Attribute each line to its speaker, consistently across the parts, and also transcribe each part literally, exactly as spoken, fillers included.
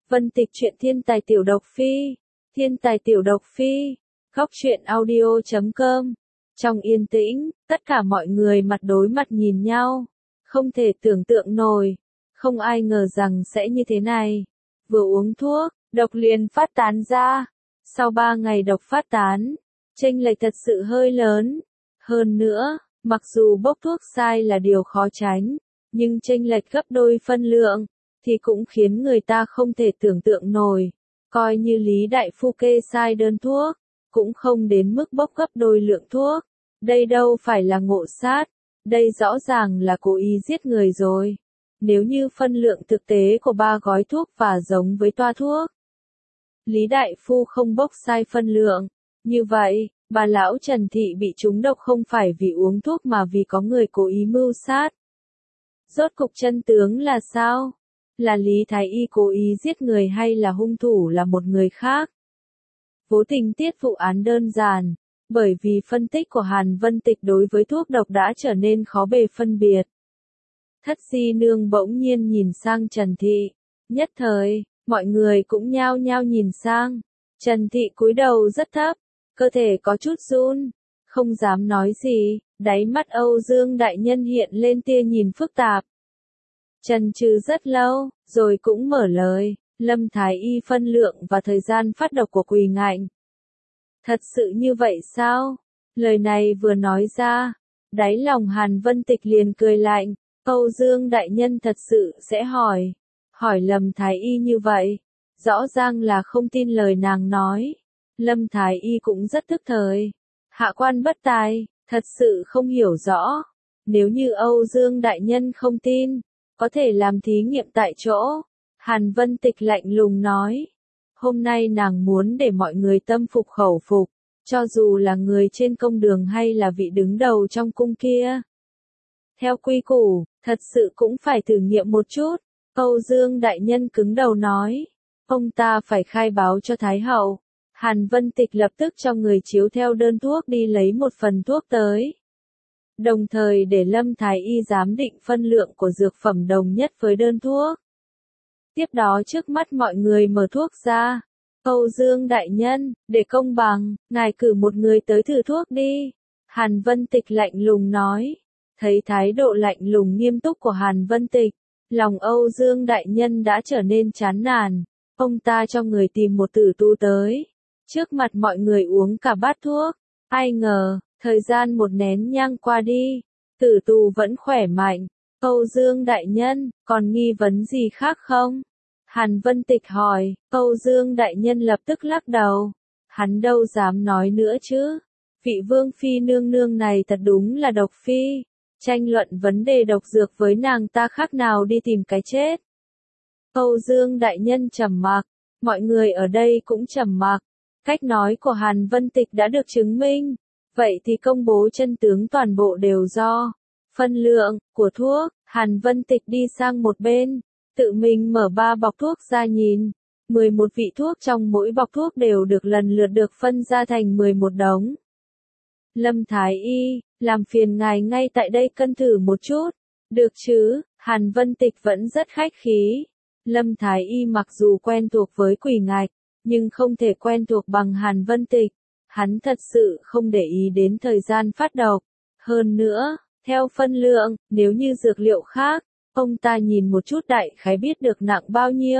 Speaker 1: Vân Tịch truyện thiên tài tiểu độc phi, thiên tài tiểu độc phi, góc truyện audio chấm com. Trong yên tĩnh, tất cả mọi người mặt đối mặt nhìn nhau, không thể tưởng tượng nổi, không ai ngờ rằng sẽ như thế này. Vừa uống thuốc, độc liền phát tán ra, sau ba ngày độc phát tán, chênh lệch thật sự hơi lớn. Hơn nữa, mặc dù bốc thuốc sai là điều khó tránh, nhưng chênh lệch gấp đôi phân lượng, thì cũng khiến người ta không thể tưởng tượng nổi. Coi như Lý Đại Phu kê sai đơn thuốc, cũng không đến mức bốc gấp đôi lượng thuốc. Đây đâu phải là ngộ sát, đây rõ ràng là cố ý giết người rồi. Nếu như phân lượng thực tế của ba gói thuốc và giống với toa thuốc, Lý Đại Phu không bốc sai phân lượng, như vậy, bà lão Trần Thị bị trúng độc không phải vì uống thuốc mà vì có người cố ý mưu sát. Rốt cục chân tướng là sao? Là Lý Thái Y cố ý giết người hay là hung thủ là một người khác? Vô tình tiết vụ án đơn giản, bởi vì phân tích của Hàn Vân Tịch đối với thuốc độc đã trở nên khó bề phân biệt. Thất Di Nương bỗng nhiên nhìn sang Trần Thị, nhất thời, mọi người cũng nhao nhao nhìn sang. Trần Thị cúi đầu rất thấp, cơ thể có chút run, không dám nói gì, đáy mắt Âu Dương đại nhân hiện lên tia nhìn phức tạp. Trần trừ rất lâu, rồi cũng mở lời, Lâm Thái Y phân lượng và thời gian phát độc của Quỳ Ngạnh. Thật sự như vậy sao? Lời này vừa nói ra, đáy lòng Hàn Vân Tịch liền cười lạnh, Âu Dương đại nhân thật sự sẽ hỏi, hỏi Lâm Thái Y như vậy, rõ ràng là không tin lời nàng nói. Lâm Thái Y cũng rất tức thời, hạ quan bất tài, thật sự không hiểu rõ, nếu như Âu Dương đại nhân không tin, có thể làm thí nghiệm tại chỗ. Hàn Vân Tịch lạnh lùng nói, hôm nay nàng muốn để mọi người tâm phục khẩu phục, cho dù là người trên công đường hay là vị đứng đầu trong cung kia. Theo quy củ, thật sự cũng phải thử nghiệm một chút. Âu Dương đại nhân cứng đầu nói, ông ta phải khai báo cho Thái hậu. Hàn Vân Tịch lập tức cho người chiếu theo đơn thuốc đi lấy một phần thuốc tới. Đồng thời để Lâm Thái Y giám định phân lượng của dược phẩm đồng nhất với đơn thuốc. Tiếp đó trước mắt mọi người mở thuốc ra. Âu Dương đại nhân, để công bằng, ngài cử một người tới thử thuốc đi. Hàn Vân Tịch lạnh lùng nói. Thấy thái độ lạnh lùng nghiêm túc của Hàn Vân Tịch, lòng Âu Dương đại nhân đã trở nên chán nản. Ông ta cho người tìm một tử tu tới. Trước mặt mọi người uống cả bát thuốc. Ai ngờ, thời gian một nén nhang qua đi, tử tù vẫn khỏe mạnh. Âu Dương đại nhân, còn nghi vấn gì khác không? Hàn Vân Tịch hỏi, Âu Dương đại nhân lập tức lắc đầu. Hắn đâu dám nói nữa chứ. Vị vương phi nương nương này thật đúng là độc phi. Tranh luận vấn đề độc dược với nàng ta khác nào đi tìm cái chết. Âu Dương đại nhân trầm mặc, mọi người ở đây cũng trầm mặc. Cách nói của Hàn Vân Tịch đã được chứng minh. Vậy thì công bố chân tướng toàn bộ đều do phân lượng của thuốc. Hàn Vân Tịch đi sang một bên, tự mình mở ba bọc thuốc ra nhìn. mười một vị thuốc trong mỗi bọc thuốc đều được lần lượt được phân ra thành mười một đống. Lâm Thái Y, làm phiền ngài ngay tại đây cân thử một chút. Được chứ? Hàn Vân Tịch vẫn rất khách khí. Lâm Thái Y mặc dù quen thuộc với Quỳ Ngạch, nhưng không thể quen thuộc bằng Hàn Vân Tịch. Hắn thật sự không để ý đến thời gian phát độc. Hơn nữa, theo phân lượng, nếu như dược liệu khác, ông ta nhìn một chút đại khái biết được nặng bao nhiêu.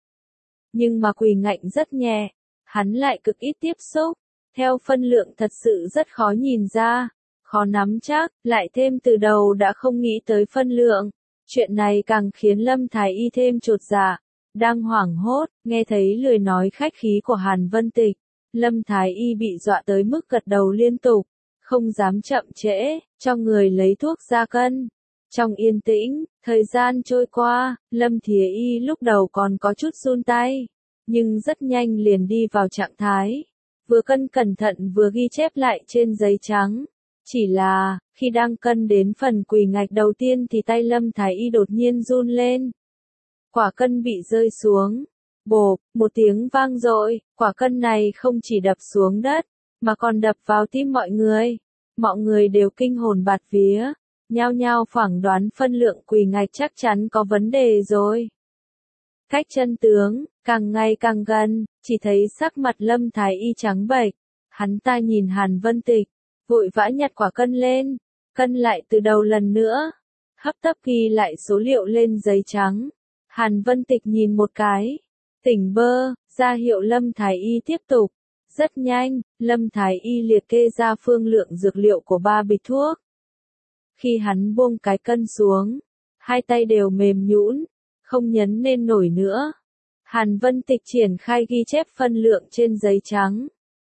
Speaker 1: Nhưng mà Quỳ Ngạnh rất nhẹ, hắn lại cực ít tiếp xúc. Theo phân lượng thật sự rất khó nhìn ra, khó nắm chắc, lại thêm từ đầu đã không nghĩ tới phân lượng. Chuyện này càng khiến Lâm Thái Y thêm chột dạ. Đang hoảng hốt, nghe thấy lời nói khách khí của Hàn Vân Tịch, Lâm Thái Y bị dọa tới mức gật đầu liên tục, không dám chậm trễ, cho người lấy thuốc ra cân. Trong yên tĩnh, thời gian trôi qua, Lâm Thiế Y lúc đầu còn có chút run tay, nhưng rất nhanh liền đi vào trạng thái. Vừa cân cẩn thận vừa ghi chép lại trên giấy trắng. Chỉ là, khi đang cân đến phần quỳ ngạch đầu tiên thì tay Lâm Thái Y đột nhiên run lên. Quả cân bị rơi xuống. Bộp, một tiếng vang dội, quả cân này không chỉ đập xuống đất, mà còn đập vào tim mọi người. Mọi người đều kinh hồn bạt vía, nhao nhao phỏng đoán phân lượng quỳ ngạch chắc chắn có vấn đề rồi. Cách chân tướng, càng ngày càng gần, chỉ thấy sắc mặt Lâm Thái Y trắng bệch. Hắn ta nhìn Hàn Vân Tịch, vội vã nhặt quả cân lên, cân lại từ đầu lần nữa, hấp tấp ghi lại số liệu lên giấy trắng. Hàn Vân Tịch nhìn một cái, tỉnh bơ, ra hiệu Lâm Thái Y tiếp tục. Rất nhanh, Lâm Thái Y liệt kê ra phương lượng dược liệu của ba bịch thuốc. Khi hắn buông cái cân xuống, hai tay đều mềm nhũn, không nhấn nên nổi nữa. Hàn Vân Tịch triển khai ghi chép phân lượng trên giấy trắng.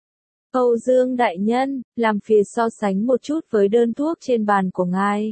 Speaker 1: Âu Dương đại nhân, làm phiền so sánh một chút với đơn thuốc trên bàn của ngài.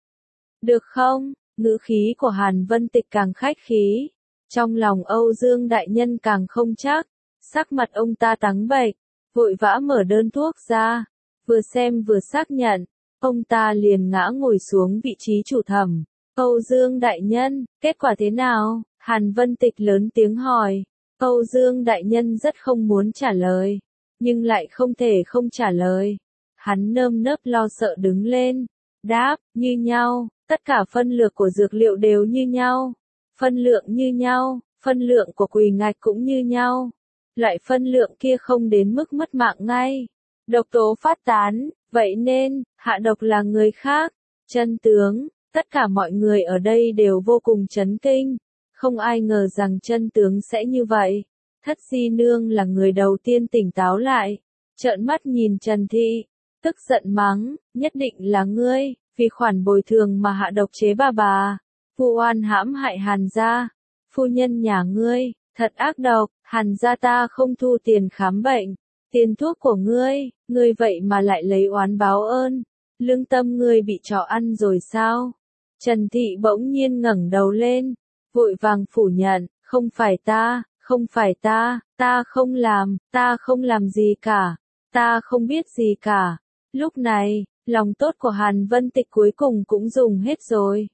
Speaker 1: Được không? Ngữ khí của Hàn Vân Tịch càng khách khí. Trong lòng Âu Dương đại nhân càng không chắc. Sắc mặt ông ta trắng bệch, vội vã mở đơn thuốc ra. Vừa xem vừa xác nhận, ông ta liền ngã ngồi xuống vị trí chủ thẩm. Âu Dương đại nhân, kết quả thế nào? Hàn Vân Tịch lớn tiếng hỏi. Âu Dương đại nhân rất không muốn trả lời, nhưng lại không thể không trả lời. Hắn nơm nớp lo sợ đứng lên, đáp, như nhau, tất cả phân lượng của dược liệu đều như nhau. Phân lượng như nhau, phân lượng của quỳ ngạch cũng như nhau. Loại phân lượng kia không đến mức mất mạng ngay. Độc tố phát tán, vậy nên, hạ độc là người khác. Chân tướng, tất cả mọi người ở đây đều vô cùng chấn kinh. Không ai ngờ rằng chân tướng sẽ như vậy. Thất Di Nương là người đầu tiên tỉnh táo lại. Trợn mắt nhìn Trần Thị, tức giận mắng, nhất định là ngươi, vì khoản bồi thường mà hạ độc chế bà bà. Vu oan hãm hại Hàn gia. Phu nhân nhà ngươi, thật ác độc, Hàn gia ta không thu tiền khám bệnh, tiền thuốc của ngươi, ngươi vậy mà lại lấy oán báo ơn. Lương tâm ngươi bị trò ăn rồi sao? Trần Thị bỗng nhiên ngẩng đầu lên, vội vàng phủ nhận, không phải ta, không phải ta, ta không làm, ta không làm gì cả, ta không biết gì cả. Lúc này, lòng tốt của Hàn Vân Tịch cuối cùng cũng dùng hết rồi.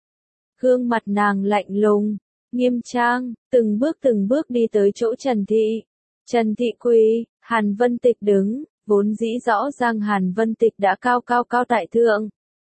Speaker 1: Gương mặt nàng lạnh lùng, nghiêm trang, từng bước từng bước đi tới chỗ Trần Thị. Trần Thị quỳ, Hàn Vân Tịch đứng, vốn dĩ rõ ràng Hàn Vân Tịch đã cao cao cao tại thượng.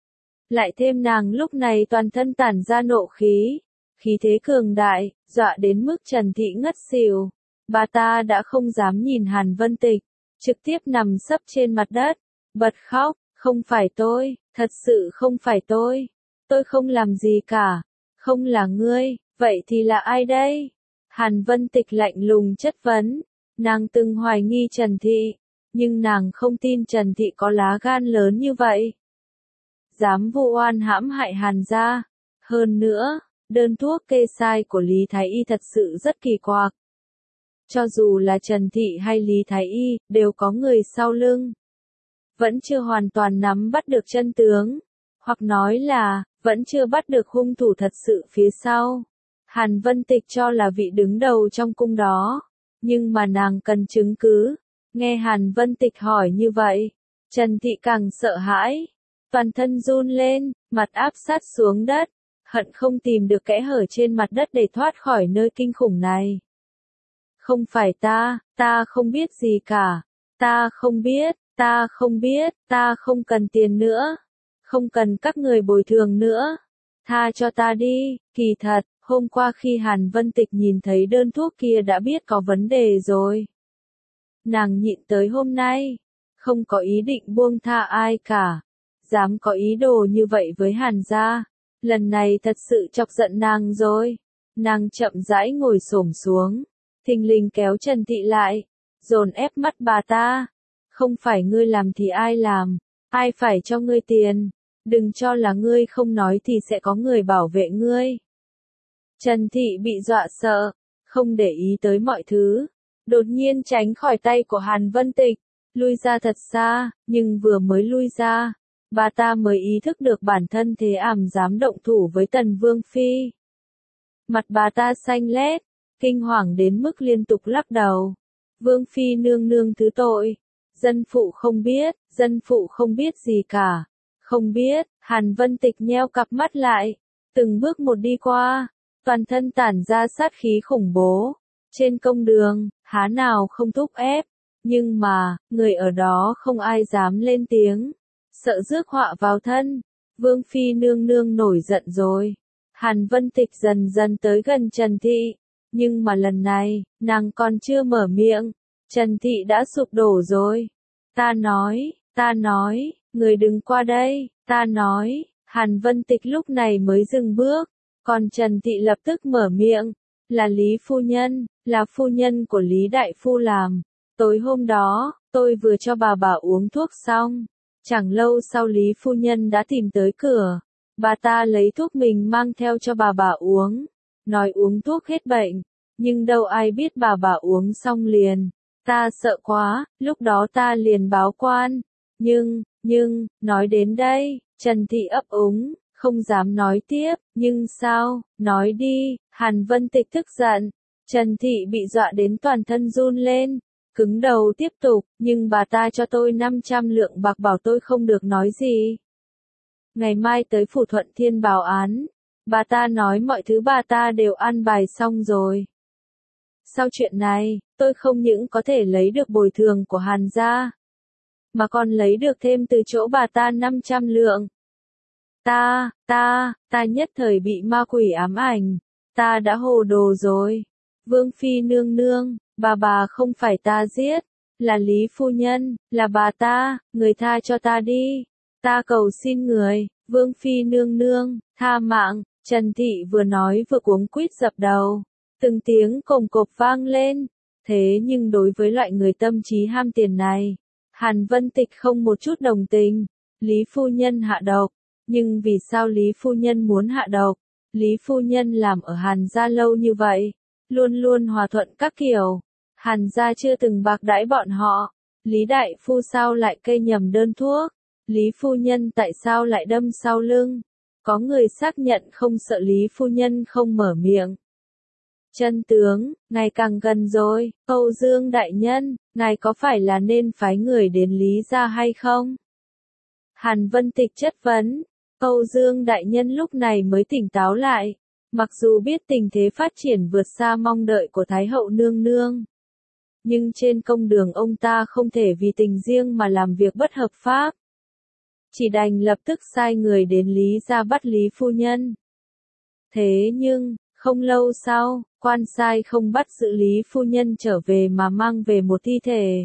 Speaker 1: Lại thêm nàng lúc này toàn thân tản ra nộ khí, khí thế cường đại, dọa đến mức Trần Thị ngất xỉu. Bà ta đã không dám nhìn Hàn Vân Tịch, trực tiếp nằm sấp trên mặt đất, bật khóc, không phải tôi, thật sự không phải tôi, tôi không làm gì cả, không là ngươi, vậy thì là ai đây? Hàn Vân Tịch lạnh lùng chất vấn, nàng từng hoài nghi Trần Thị, nhưng nàng không tin Trần Thị có lá gan lớn như vậy. Dám vu oan hãm hại Hàn gia. Hơn nữa, đơn thuốc kê sai của Lý Thái Y thật sự rất kỳ quặc. Cho dù là Trần Thị hay Lý Thái Y, đều có người sau lưng. Vẫn chưa hoàn toàn nắm bắt được chân tướng, hoặc nói là, vẫn chưa bắt được hung thủ thật sự phía sau. Hàn Vân Tịch cho là vị đứng đầu trong cung đó, nhưng mà nàng cần chứng cứ. Nghe Hàn Vân Tịch hỏi như vậy, Trần Thị càng sợ hãi, toàn thân run lên, mặt áp sát xuống đất, hận không tìm được kẽ hở trên mặt đất để thoát khỏi nơi kinh khủng này. Không phải ta, ta không biết gì cả, ta không biết, ta không biết, ta không cần tiền nữa, không cần các người bồi thường nữa, tha cho ta đi. Kỳ thật, hôm qua khi Hàn Vân Tịch nhìn thấy đơn thuốc kia đã biết có vấn đề rồi. Nàng nhịn tới hôm nay, không có ý định buông tha ai cả, dám có ý đồ như vậy với Hàn gia, lần này thật sự chọc giận nàng rồi. Nàng chậm rãi ngồi xổm xuống, thình lình kéo Trần Thị lại, dồn ép mắt bà ta. Không phải ngươi làm thì ai làm, ai phải cho ngươi tiền, đừng cho là ngươi không nói thì sẽ có người bảo vệ ngươi. Trần Thị bị dọa sợ, không để ý tới mọi thứ, đột nhiên tránh khỏi tay của Hàn Vân Tịch, lui ra thật xa, nhưng vừa mới lui ra, bà ta mới ý thức được bản thân thế ảm dám động thủ với Tần Vương Phi. Mặt bà ta xanh lét, kinh hoàng đến mức liên tục lắc đầu. Vương Phi nương nương thứ tội, dân phụ không biết, dân phụ không biết gì cả, không biết. Hàn Vân Tịch nheo cặp mắt lại, từng bước một đi qua, toàn thân tản ra sát khí khủng bố. Trên công đường, há nào không thúc ép, nhưng mà, người ở đó không ai dám lên tiếng, sợ rước họa vào thân. Vương Phi nương nương nổi giận rồi. Hàn Vân Tịch dần dần tới gần Trần Thị, Nhưng mà lần này, nàng còn chưa mở miệng, Trần Thị đã sụp đổ rồi. Ta nói, ta nói, người đừng qua đây, ta nói, Hàn Vân Tịch lúc này mới dừng bước, còn Trần Thị lập tức mở miệng, là Lý phu nhân, là phu nhân của Lý đại phu làm. Tối hôm đó, tôi vừa cho bà bà uống thuốc xong, chẳng lâu sau Lý phu nhân đã tìm tới cửa. Bà ta lấy thuốc mình mang theo cho bà bà uống, nói uống thuốc hết bệnh, nhưng đâu ai biết bà bà uống xong liền. Ta sợ quá, lúc đó ta liền báo quan. Nhưng, nhưng, nói đến đây, Trần Thị ấp úng, không dám nói tiếp, nhưng sao, nói đi, Hàn Vân Tịch tức giận. Trần Thị bị dọa đến toàn thân run lên, cứng đầu tiếp tục, nhưng bà ta cho tôi năm trăm lượng bạc bảo tôi không được nói gì. Ngày mai tới phủ Thuận Thiên báo án, bà ta nói mọi thứ bà ta đều an bài xong rồi. Sau chuyện này, tôi không những có thể lấy được bồi thường của Hàn gia, mà còn lấy được thêm từ chỗ bà ta năm trăm lượng. Ta, ta, ta nhất thời bị ma quỷ ám ảnh, ta đã hồ đồ rồi. Vương phi nương nương, bà bà không phải ta giết, là Lý phu nhân, là bà ta, người tha cho ta đi. Ta cầu xin người, Vương phi nương nương, tha mạng. Trần Thị vừa nói vừa cuống quýt dập đầu, từng tiếng cồm cộp vang lên. Thế nhưng đối với loại người tâm trí ham tiền này, Hàn Vân Tịch không một chút đồng tình. Lý phu nhân hạ độc, nhưng vì sao Lý phu nhân muốn hạ độc? Lý phu nhân làm ở Hàn gia lâu như vậy, luôn luôn hòa thuận các kiểu, Hàn gia chưa từng bạc đãi bọn họ. Lý đại phu sao lại kê nhầm đơn thuốc? Lý phu nhân tại sao lại đâm sau lưng? Có người xác nhận không sợ Lý phu nhân không mở miệng. Chân tướng, ngày càng gần rồi, Âu Dương đại nhân, ngài có phải là nên phái người đến Lý gia hay không? Hàn Vân Tịch chất vấn, Âu Dương đại nhân lúc này mới tỉnh táo lại, mặc dù biết tình thế phát triển vượt xa mong đợi của Thái hậu nương nương. Nhưng trên công đường ông ta không thể vì tình riêng mà làm việc bất hợp pháp. Chỉ đành lập tức sai người đến Lý gia bắt Lý phu nhân. Thế nhưng, không lâu sau, quan sai không bắt giữ Lý phu nhân trở về mà mang về một thi thể.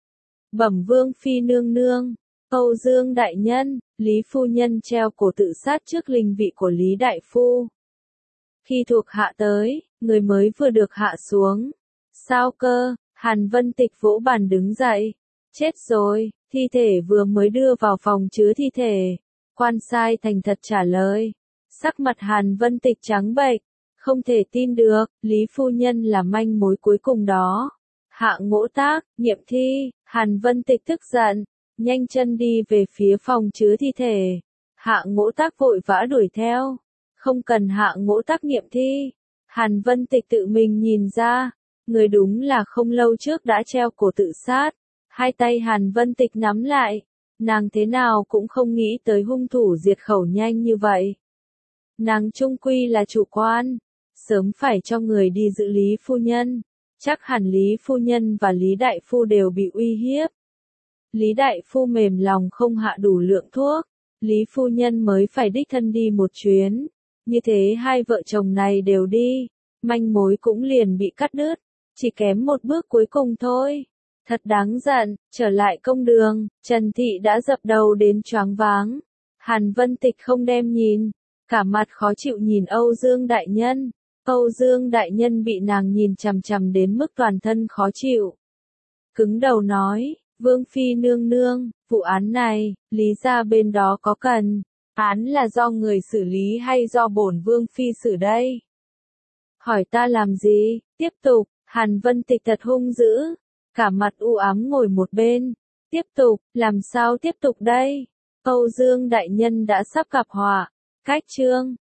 Speaker 1: Bẩm Vương phi nương nương, Âu Dương đại nhân, Lý phu nhân treo cổ tự sát trước linh vị của Lý đại phu. Khi thuộc hạ tới, người mới vừa được hạ xuống. Sao cơ? Hàn Vân Tịch vỗ bàn đứng dậy. Chết rồi, thi thể vừa mới đưa vào phòng chứa thi thể. Quan sai thành thật trả lời. Sắc mặt Hàn Vân Tịch trắng bệch, không thể tin được, Lý phu nhân là manh mối cuối cùng đó. Hạ Ngỗ Tác, nghiệm thi, Hàn Vân Tịch tức giận, nhanh chân đi về phía phòng chứa thi thể. Hạ Ngỗ Tác vội vã đuổi theo. Không cần Hạ Ngỗ Tác nghiệm thi. Hàn Vân Tịch tự mình nhìn ra, người đúng là không lâu trước đã treo cổ tự sát. Hai tay Hàn Vân Tịch nắm lại, nàng thế nào cũng không nghĩ tới hung thủ diệt khẩu nhanh như vậy. Nàng trung quy là chủ quan, sớm phải cho người đi giữ Lý phu nhân, chắc hẳn Lý phu nhân và Lý đại phu đều bị uy hiếp. Lý đại phu mềm lòng không hạ đủ lượng thuốc, Lý phu nhân mới phải đích thân đi một chuyến, như thế hai vợ chồng này đều đi, manh mối cũng liền bị cắt đứt, chỉ kém một bước cuối cùng thôi. Thật đáng giận, trở lại công đường, Trần Thị đã dập đầu đến choáng váng. Hàn Vân Tịch không đem nhìn, cả mặt khó chịu nhìn Âu Dương đại nhân. Âu Dương đại nhân bị nàng nhìn chằm chằm đến mức toàn thân khó chịu. Cứng đầu nói, Vương phi nương nương, vụ án này, Lý gia bên đó có cần, án là do người xử lý hay do bổn Vương phi xử đây? Hỏi ta làm gì? Tiếp tục, Hàn Vân Tịch thật hung dữ, cả mặt u ám ngồi một bên. Tiếp tục, làm sao tiếp tục đây? Âu Dương đại nhân đã sắp gặp họa. Cách chương